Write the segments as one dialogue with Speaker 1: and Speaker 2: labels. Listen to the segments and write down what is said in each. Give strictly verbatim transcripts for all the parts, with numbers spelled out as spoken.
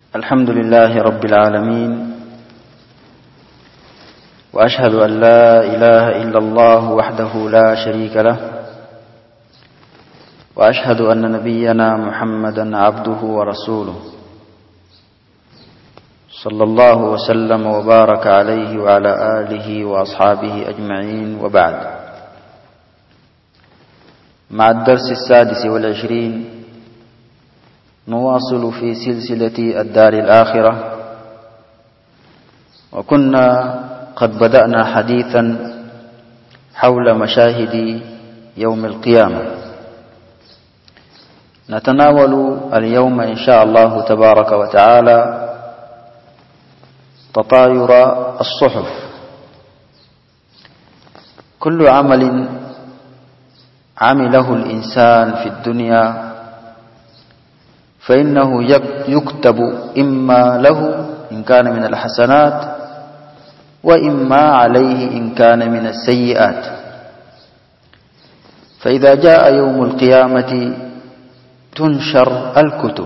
Speaker 1: الحمد لله رب العالمين، وأشهد أن لا إله إلا الله وحده لا شريك له، وأشهد أن نبينا محمدا عبده ورسوله صلى الله وسلم وبارك عليه وعلى آله وأصحابه أجمعين، وبعد. مع الدرس السادس والعشرين نواصل في سلسلة الدار الآخرة، وكنا قد بدأنا حديثا حول مشاهد يوم القيامة. نتناول اليوم إن شاء الله تبارك وتعالى تطاير الصحف. كل عمل عمله الإنسان في الدنيا فإنه يكتب إما له إن كان من الحسنات، وإما عليه إن كان من السيئات. فإذا جاء يوم القيامة تنشر الكتب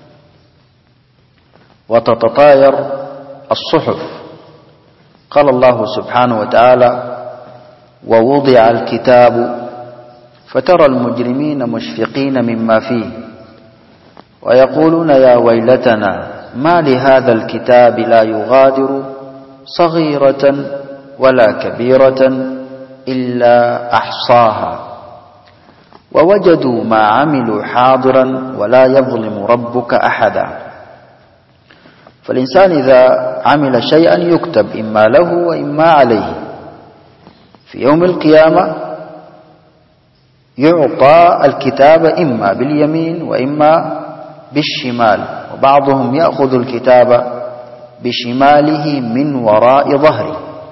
Speaker 1: وتتطاير الصحف. قال الله سبحانه وتعالى: ووضع الكتاب فترى المجرمين مشفقين مما فيه ويقولون يا ويلتنا ما لهذا الكتاب لا يغادر صغيرة ولا كبيرة إلا أحصاها ووجدوا ما عملوا حاضرا ولا يظلم ربك أحدا. فالإنسان إذا عمل شيئا يكتب إما له وإما عليه. في يوم القيامة يعطى الكتاب إما باليمين وإما بالشمال، وبعضهم يأخذ الكتاب بشماله من وراء ظهره.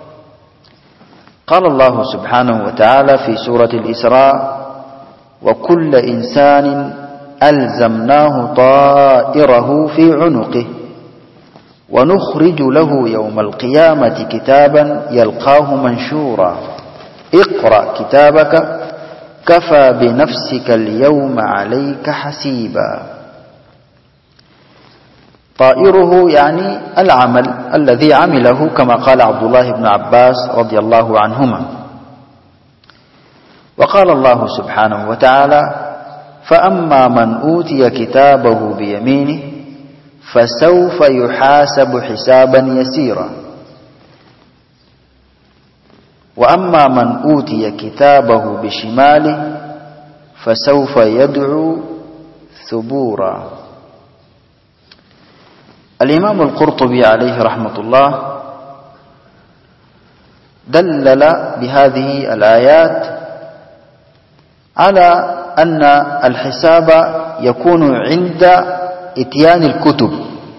Speaker 1: قال الله سبحانه وتعالى في سورة الإسراء: وكل إنسان ألزمناه طائره في عنقه ونخرج له يوم القيامة كتابا يلقاه منشورا اقرأ كتابك كفى بنفسك اليوم عليك حسيبا. طائره يعني العمل الذي عمله، كما قال عبد الله بن عباس رضي الله عنهما. وقال الله سبحانه وتعالى: فأما من أوتي كتابه بيمينه فسوف يحاسب حسابا يسيرا، وأما من أوتي كتابه بشماله فسوف يدعو ثبورا. الإمام القرطبي عليه رحمة الله دلل بهذه الآيات على أن الحساب يكون عند إتيان الكتب.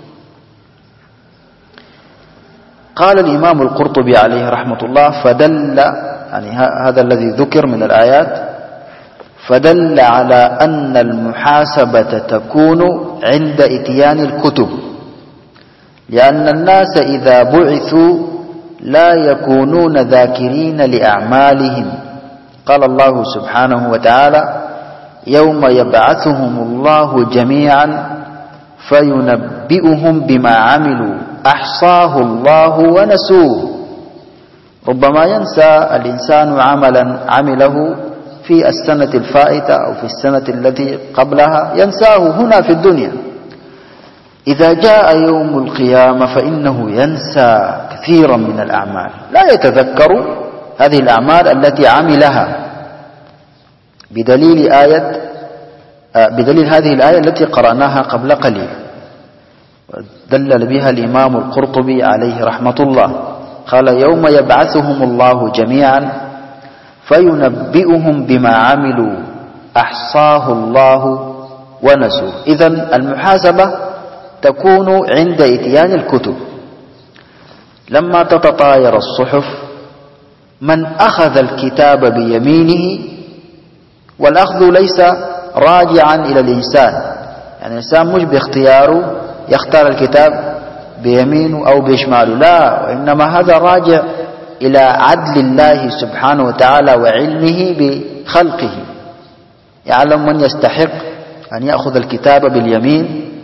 Speaker 1: قال الإمام القرطبي عليه رحمة الله فدل، يعني هذا الذي ذكر من الآيات، فدل على أن المحاسبة تكون عند إتيان الكتب، لأن الناس إذا بعثوا لا يكونون ذاكرين لأعمالهم. قال الله سبحانه وتعالى: يوم يبعثهم الله جميعا فينبئهم بما عملوا أحصاه الله ونسوه. ربما ينسى الإنسان عملا عمله في السنة الفائتة أو في السنة التي قبلها، ينساه هنا في الدنيا. إذا جاء يوم القيامة فإنه ينسى كثيرا من الأعمال، لا يتذكر هذه الأعمال التي عملها، بدليل آية بدليل هذه الآية التي قرأناها قبل قليل، دلل بها الإمام القرطبي عليه رحمة الله. قال: يوم يبعثهم الله جميعا فينبئهم بما عملوا أحصاه الله ونسوه. إذن المحاسبة تكون عند إتيان الكتب. لما تتطاير الصحف، من أخذ الكتاب بيمينه، والأخذ ليس راجعا إلى الإنسان، يعني الإنسان مش باختياره يختار الكتاب بيمينه أو بشماله، لا، وإنما هذا راجع إلى عدل الله سبحانه وتعالى وعلمه بخلقه. يعلم من يستحق أن يأخذ الكتاب باليمين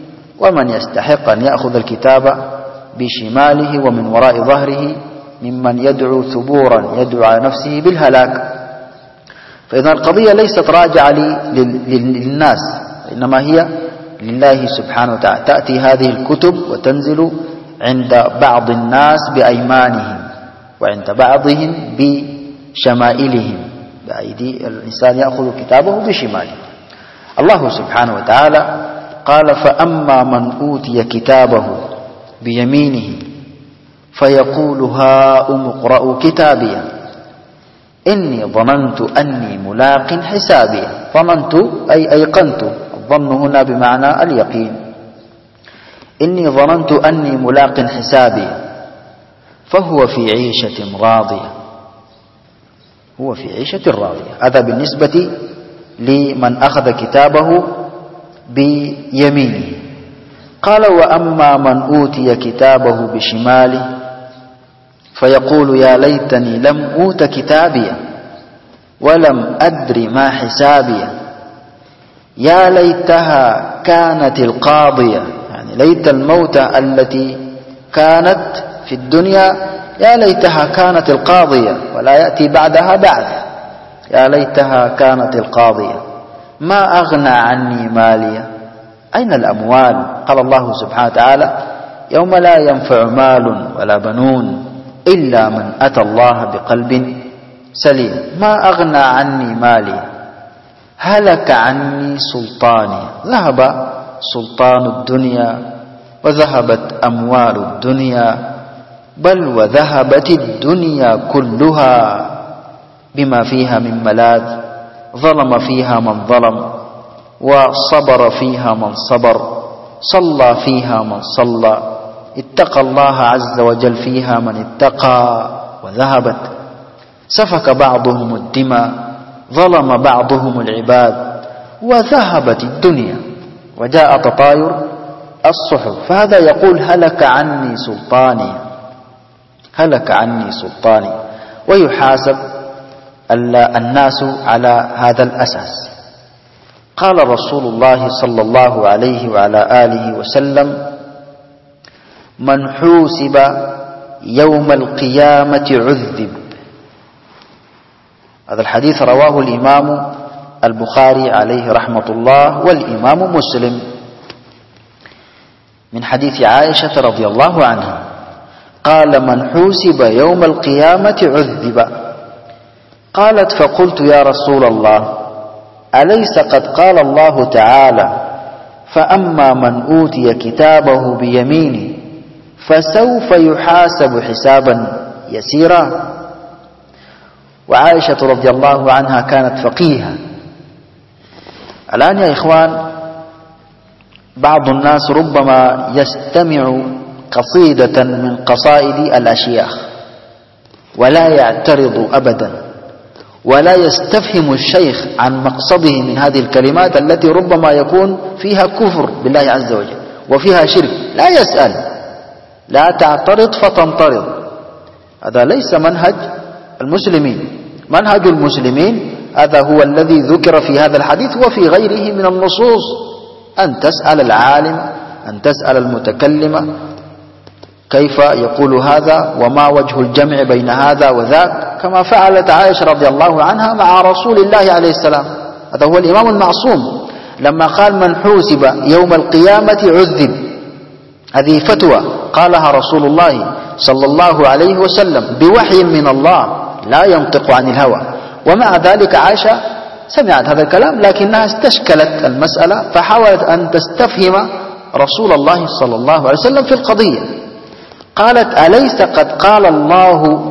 Speaker 1: ومن يستحق أن يأخذ الكتاب بشماله ومن وراء ظهره ممن يدعو ثبورا يدعو على نفسه بالهلاك. فإذا القضية ليست راجعة للناس، إنما هي لله سبحانه وتعالى. تأتي هذه الكتب وتنزل عند بعض الناس بأيمانهم وعند بعضهم بشمائلهم، بأيدي الإنسان يأخذ كتابه بشماله. الله سبحانه وتعالى قال: فأما من أوتي كتابه بيمينه فيقول هاؤم اقرءوا كتابي إني ظننت أني ملاق حسابي. ظننت أي أيقنت، الظن هنا بمعنى اليقين. إني ظننت أني ملاق حسابي فهو في عيشة راضية. هو في عيشة راضية. هذا بالنسبة لمن أخذ كتابه بيمينه. قال: وأما من أوتي كتابه بشماله فيقول يا ليتني لم أوت كتابي ولم أدر ما حسابي يا ليتها كانت القاضية، يعني ليت الموت التي كانت في الدنيا يا ليتها كانت القاضية، ولا يأتي بعدها بعد. يا ليتها كانت القاضية ما أغنى عني مالية. أين الأموال؟ قال الله سبحانه وتعالى: يوم لا ينفع مال ولا بنون إلا من أتى الله بقلب سليم. ما أغنى عني مالي، هلك عني سلطاني. ذهب سلطان الدنيا وذهبت أموال الدنيا، بل وذهبت الدنيا كلها بما فيها من ملاذ. ظلم فيها من ظلم، وصبر فيها من صبر، صلى فيها من صلى، اتقى الله عز وجل فيها من اتقى وذهبت. سفك بعضهم الدماء، ظلم بعضهم العباد، وذهبت الدنيا وجاء تطاير الصحف. فهذا يقول هلك عني سلطاني، هلك عني سلطاني. ويحاسب الناس على هذا الأساس. قال رسول الله صلى الله عليه وعلى آله وسلم: من حوسب يوم القيامة عذب. هذا الحديث رواه الإمام البخاري عليه رحمة الله والإمام مسلم من حديث عائشة رضي الله عنها. قال: من حوسب يوم القيامة عذب. قالت: فقلت يا رسول الله أليس قد قال الله تعالى: فأما من أوتي كتابه بيمينه فسوف يحاسب حسابا يسيرا. وعائشة رضي الله عنها كانت فقيهة. الآن يا إخوان، بعض الناس ربما يستمع قصيدة من قصائد الأشياخ ولا يعترض أبدا، ولا يستفهم الشيخ عن مقصده من هذه الكلمات التي ربما يكون فيها كفر بالله عز وجل وفيها شرك. لا يسأل، لا تعترض فتنطرد. هذا ليس منهج المسلمين. منهج المسلمين هذا هو الذي ذكر في هذا الحديث وفي غيره من النصوص: أن تسأل العالم، أن تسأل المتكلم كيف يقول هذا وما وجه الجمع بين هذا وذاك، كما فعلت عائشة رضي الله عنها مع رسول الله عليه السلام. هذا هو الإمام المعصوم لما قال: من حوسب يوم القيامة عذب. هذه فتوى قالها رسول الله صلى الله عليه وسلم بوحي من الله، لا ينطق عن الهوى. ومع ذلك عائشة سمعت هذا الكلام، لكنها استشكلت المسألة فحاولت أن تستفهم رسول الله صلى الله عليه وسلم في القضية. قالت: أليس قد قال الله.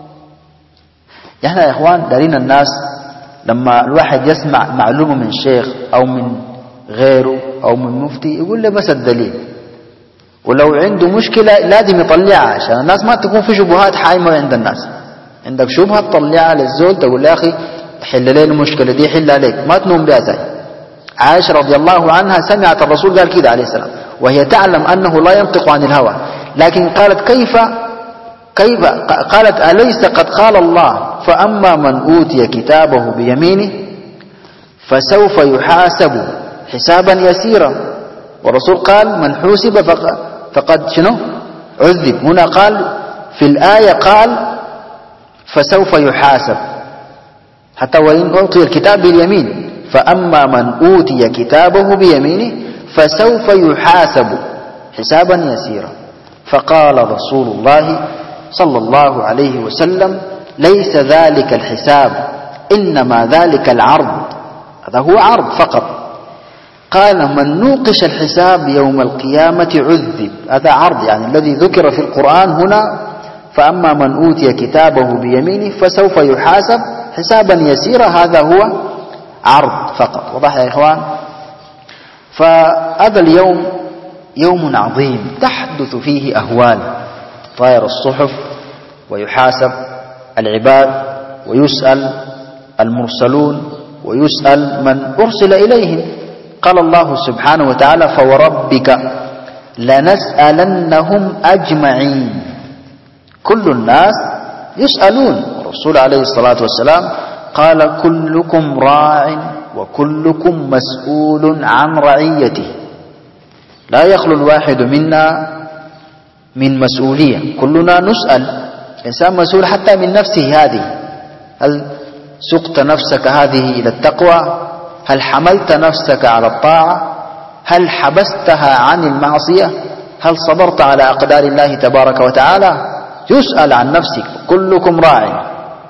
Speaker 1: يعني يا إخوان، دارين الناس لما الواحد يسمع معلومة من شيخ أو من غيره أو من مفتي يقول له بس الدليل، ولو عنده مشكلة لازم يطلعها عشان الناس ما تكون في شبهات حايمة عند الناس. عندك شبهة تطلعها للزول، تقول يا أخي حل لي المشكلة دي، حل عليك، ما تنوم بها زي. عائشة رضي الله عنها سمعت الرسول قال كده عليه السلام وهي تعلم أنه لا ينطق عن الهوى، لكن قالت كيف كيف قالت: أليس قد قال الله: فأما من أوتي كتابه بيمينه فسوف يحاسب حسابا يسيرا. والرسول قال من حوسب فقد, فقد شنو عذب. هنا قال في الآية قال فسوف يحاسب، حتى وإن أعطي الكتاب باليمين، فأما من أوتي كتابه بيمينه فسوف يحاسب حسابا يسيرا. فقال رسول الله صلى الله عليه وسلم ليس ذلك الحساب، إنما ذلك العرض، هذا هو عرض فقط. قال من نوقش الحساب يوم القيامة عذب، هذا عرض يعني الذي ذكر في القرآن هنا، فأما من أوتي كتابه بيمينه فسوف يحاسب حسابا يسيرا، هذا هو عرض فقط. وضح يا إخوان؟ فهذا اليوم يوم عظيم تحدث فيه أهوال، طائر الصحف ويحاسب العباد ويسأل المرسلون ويسأل من أرسل إليهم. قال الله سبحانه وتعالى فوربك لنسألنهم أجمعين، كل الناس يسألون. الرسول عليه الصلاة والسلام قال كلكم راع وكلكم مسؤول عن رعيته، لا يخلو الواحد منا من مسؤولية، كلنا نسأل. الإنسان مسؤول حتى من نفسه هذه، هل سقت نفسك هذه إلى التقوى؟ هل حملت نفسك على الطاعة؟ هل حبستها عن المعصية؟ هل صبرت على أقدار الله تبارك وتعالى؟ يسأل عن نفسك، كلكم راع.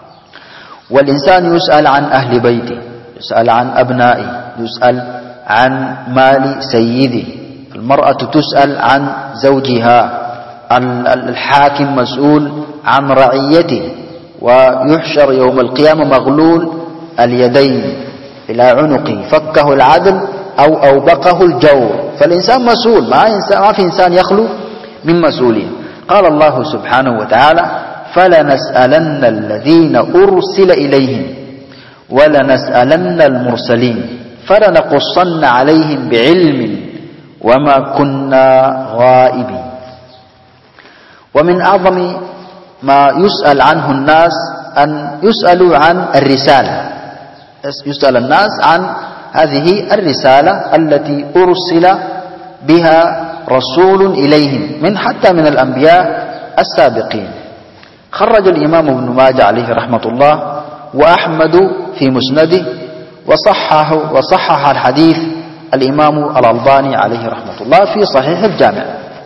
Speaker 1: والإنسان يسأل عن أهل بيته، يسأل عن أبنائه، يسأل عن مال سيده، المرأة تسأل عن زوجها، الحاكم مسؤول عن رعيته، ويحشر يوم القيامة مغلول اليدين إلى عنقه، فكه العدل أو أوبقه الجور. فالإنسان مسؤول، ما, إنسان ما في إنسان يخلو من مسؤولية. قال الله سبحانه وتعالى فلنسألن الذين أرسل إليهم ولنسألن المرسلين فلنقصن عليهم بعلم وما كنا غائبين. ومن أعظم ما يسأل عنه الناس أن يسألوا عن الرسالة، يسأل الناس عن هذه الرسالة التي أرسل بها رسول إليهم من حتى من الأنبياء السابقين. خرج الإمام ابن ماجه عليه رحمة الله وأحمد في مسنده، وصححه وصحح الحديث الإمام الألباني عليه رحمة الله في صحيح الجامع.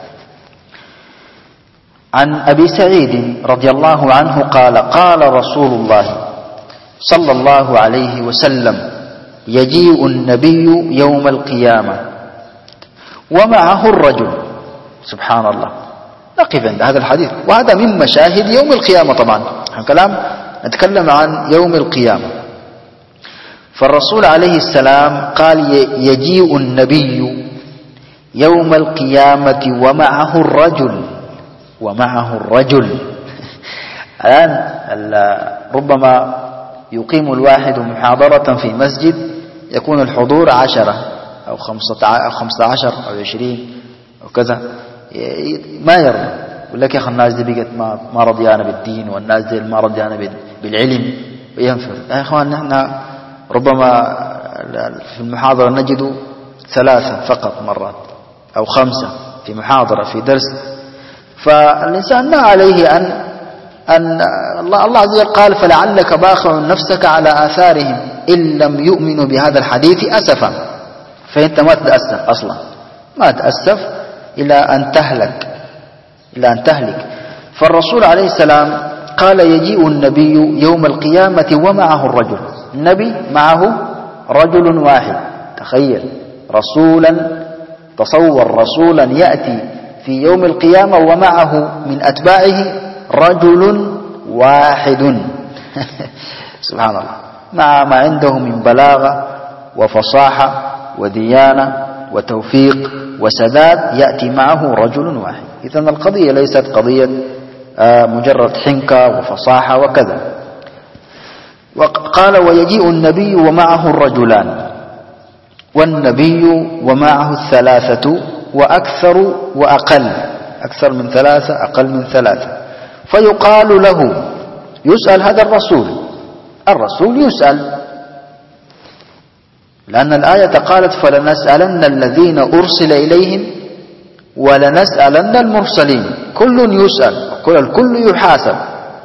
Speaker 1: عن أبي سعيد رضي الله عنه قال قال رسول الله صلى الله عليه وسلم يجيء النبي يوم القيامة ومعه الرجل. سبحان الله، نقف عند هذا الحديث، وهذا من مشاهد يوم القيامة. طبعا الكلام نتكلم عن يوم القيامة. فالرسول عليه السلام قال يجيء النبي يوم القيامة ومعه الرجل، ومعه الرجل. الآن ربما يقيم الواحد محاضرة في مسجد يكون الحضور عشرة أو خمسة عشر أو عشرين أو كذا، ما يرضى، يقول لك يا أخي الناس دي بقت ما ما رضيانا بالدين، والناس دي ما رضيانا بالعلم، وينفر. يا إخوان نحن ربما في المحاضرة نجد ثلاثة فقط مرات أو خمسة في محاضرة في درس. فالإنسان ما عليه أن أن الله الله عز وجل قال فلعلك باخع نفسك على آثارهم إن لم يؤمنوا بهذا الحديث أسفا. فأنت ما تتأسف أصلا، ما تتأسف إلى أن تهلك، إلى أن تهلك. فالرسول عليه السلام قال يجيء النبي يوم القيامة ومعه الرجل، النبي معه رجل واحد. تخيل رسولا، تصور رسولا يأتي في يوم القيامة ومعه من أتباعه رجل واحد. سبحان الله، مع ما عنده من بلاغة وفصاحة وديانة وتوفيق وسداد، يأتي معه رجل واحد. إذن القضية ليست قضية مجرد حنكة وفصاحة وكذا. وقال ويجيء النبي ومعه الرجلان، والنبي ومعه الثلاثة وأكثر وأقل، أكثر من ثلاثة أقل من ثلاثة. فيقال له، يسأل هذا الرسول، الرسول يسأل لأن الآية قالت فلنسألن الذين أرسل إليهم ولنسألن المرسلين، كل يسأل كل الكل يحاسب.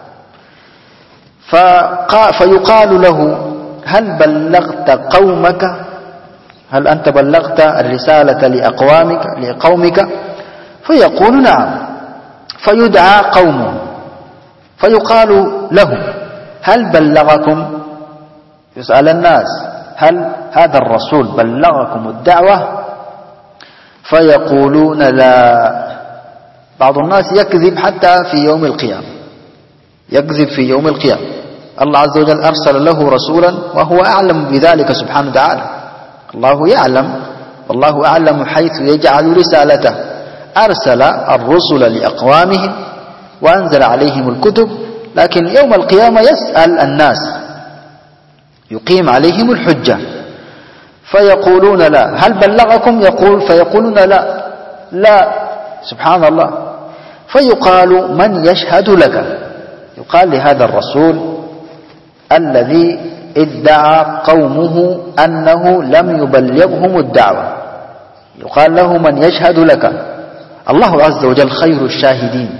Speaker 1: فيقال له هل بلغت قومك، هل أنت بلغت الرسالة لأقوامك لقومك؟ فيقول نعم. فيدعى قومه فيقال له هل بلغكم، يسأل الناس هل هذا الرسول بلغكم الدعوة؟ فيقولون لا. بعض الناس يكذب حتى في يوم القيامة، يكذب في يوم القيامة. الله عز وجل أرسل له رسولا وهو أعلم بذلك سبحانه وتعالى، الله يعلم والله أعلم حيث يجعل رسالته. أرسل الرسل لأقوامهم وأنزل عليهم الكتب، لكن يوم القيامة يسأل الناس، يقيم عليهم الحجة. فيقولون لا. هل بلغكم؟ يقول فيقولون لا لا سبحان الله. فيقال من يشهد لك؟ يقال لهذا الرسول الذي ادعى قومه أنه لم يبلغهم الدعوة، يقال له من يشهد لك؟ الله عز وجل خير الشاهدين.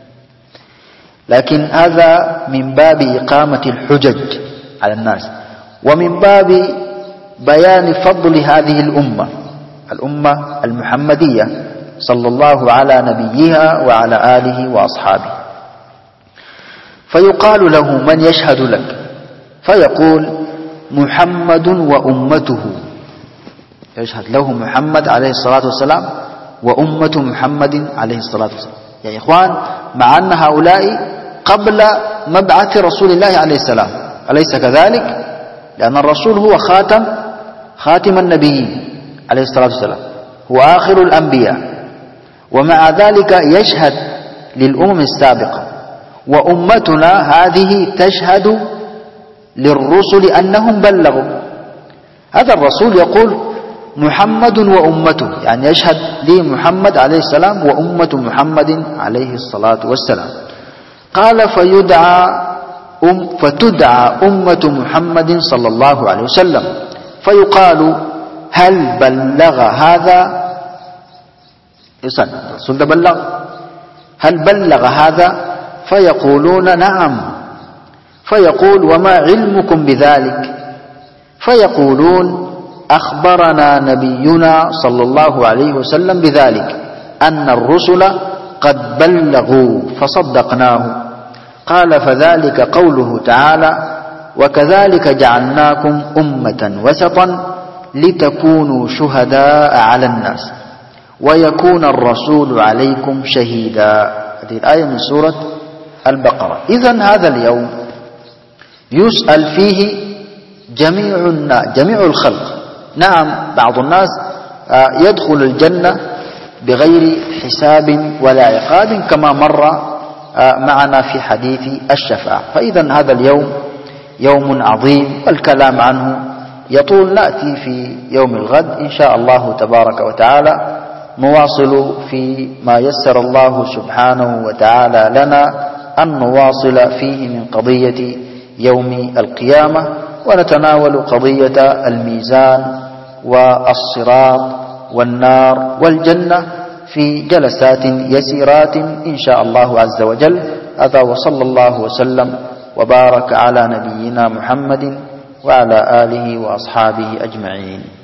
Speaker 1: لكن هذا من باب إقامة الحجج على الناس، ومن باب بيان فضل هذه الأمة، الأمة المحمدية صلى الله على نبيها وعلى آله وأصحابه. فيقال له من يشهد لك؟ فيقول محمد وأمته، يشهد له محمد عليه الصلاة والسلام وأمة محمد عليه الصلاة والسلام. يا إخوان، مع أن هؤلاء قبل مبعث رسول الله عليه السلام، أليس كذلك؟ لأن الرسول هو خاتم خاتم النبيين عليه الصلاة والسلام، هو آخر الأنبياء، ومع ذلك يشهد للأمم السابقة. وأمتنا هذه تشهد للرسل أنهم بلغوا. هذا الرسول يقول محمد وأمته، يعني يشهد لمحمد عليه السلام وأمة محمد عليه الصلاة والسلام. قال فيدعى أم فتدعى أمة محمد صلى الله عليه وسلم، فيقال هل بلغ هذا؟ يسأل الرسول بلغ، هل بلغ هذا؟ فيقولون نعم. فيقول وما علمكم بذلك؟ فيقولون أخبرنا نبينا صلى الله عليه وسلم بذلك، أن الرسل قد بلغوا فصدقناه. قال فذلك قوله تعالى وكذلك جعلناكم أمة وسطا لتكونوا شهداء على الناس ويكون الرسول عليكم شهيدا. هذه الآية من سورة البقرة. إذن هذا اليوم يسأل فيه جميع الناس، جميع الخلق. نعم، بعض الناس يدخل الجنة بغير حساب ولا عقاب كما مر معنا في حديث الشفاعة. فإذا هذا اليوم يوم عظيم والكلام عنه يطول، نأتي في يوم الغد إن شاء الله تبارك وتعالى، نواصل في ما يسر الله سبحانه وتعالى لنا أن نواصل فيه من قضية يوم القيامة، ونتناول قضية الميزان والصراط والنار والجنة في جلسات يسيرات إن شاء الله عز وجل. هذا وصلى الله وسلم وبارك على نبينا محمد وعلى آله وأصحابه أجمعين.